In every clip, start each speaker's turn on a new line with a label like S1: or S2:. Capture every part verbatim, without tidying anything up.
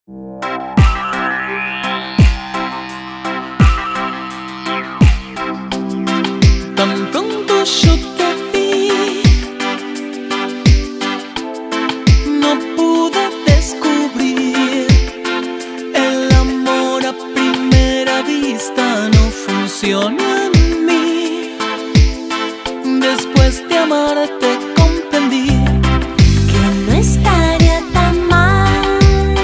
S1: Tan pronto yo te vi, no pude descubrir el amor a primera vista, no funciona en mí. Después de amarte comprendí
S2: que no estaría tan mal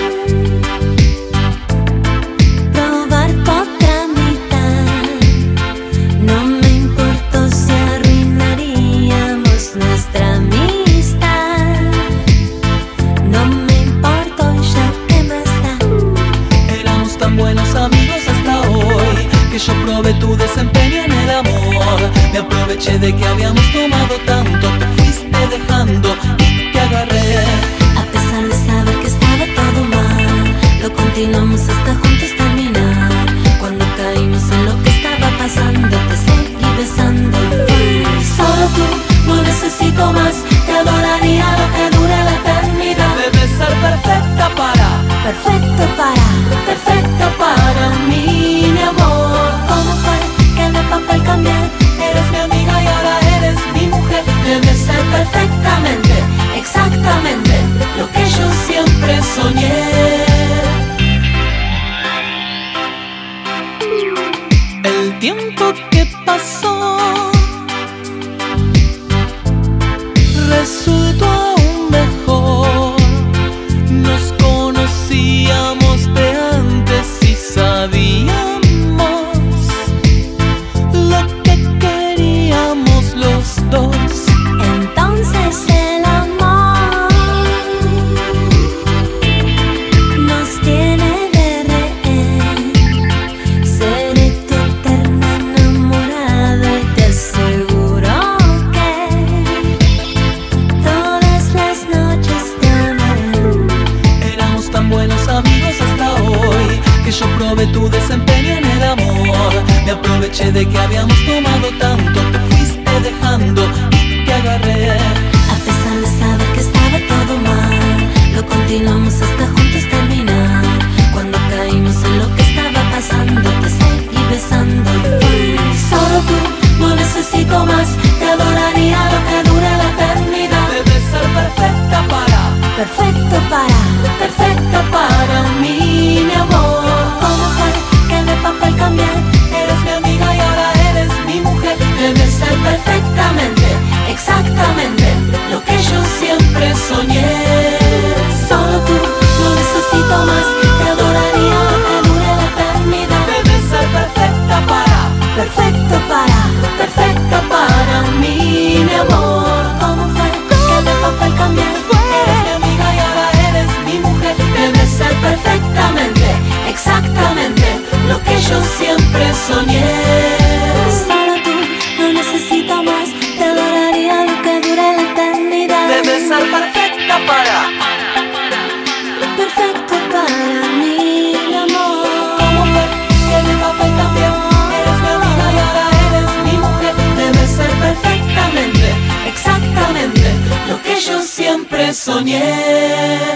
S2: probar por otra mitad. No me importó si arruinaríamos nuestra amistad. No me importó, ya que más da.
S1: Éramos tan buenos amigos hasta hoy que yo probé tu desempeño en el amor. Me aproveché de que habíamos tomado tanto, te fuiste dejando y te agarré.
S2: A pesar de saber que estaba todo mal, lo continuamos hasta juntos terminar. Cuando caímos en lo que estaba pasando, te seguí besando y fue solo tú, no necesito más. Te adoraría lo que dure la eternidad.
S1: Debes ser perfecta para,
S2: Perfecto para, perfecto para mí, mi amor. ¿Cómo fue que de papel cambié?
S1: eres mi amiga y ahora eres mi mujer.
S2: Debe ser perfectamente, exactamente lo que yo siempre soñé.
S1: El tiempo que pasó resultó aún mejor. Nos conocíamos de antes y sabíamos lo que queríamos los dos.
S2: Entonces el amor nos tiene de rehén. Seré tu eterna enamorada y te aseguro que todas las noches te amaré.
S1: Éramos tan buenos amigos hasta hoy que yo probé tu desempeño en el amor. Me aproveché de que habíamos tomado tanto, te fuiste dejando y te agarré.
S2: A pesar de saber que estaba todo mal, lo continuamos hasta juntos terminar. Cuando caímos en lo que estaba pasando, te seguí besando y fue solo tú, no necesito más. Te adoraría lo que dure la eternidad.
S1: Debes ser perfecta para,
S2: Perfecto para, perfecto para mí, mi amor. ¿Cómo fue que de papel cambié?
S1: eres mi amiga y ahora eres mi mujer.
S2: Debe ser perfectamente, exactamente lo que yo siempre soñé. Solo tú, no necesito más. Te adoraría lo que dure la eternidad.
S1: Debes ser perfecta para,
S2: Perfecto para, perfecto para mí, mi amor. ¿Cómo fue que de papel cambié?
S1: eres mi amiga y ahora eres mi mujer.
S2: Debe ser perfectamente, exactamente lo que yo siempre soñé. Solo tú, no necesito más. Te adoraría lo que dure la eternidad.
S1: Debes ser perfecta para,
S2: Perfecto para mí, mi amor.
S1: ¿cómo fue que de papel cambié? eres mi amiga y ahora eres mi mujer.
S2: Debe ser perfectamente, exactamente lo que yo siempre soñé.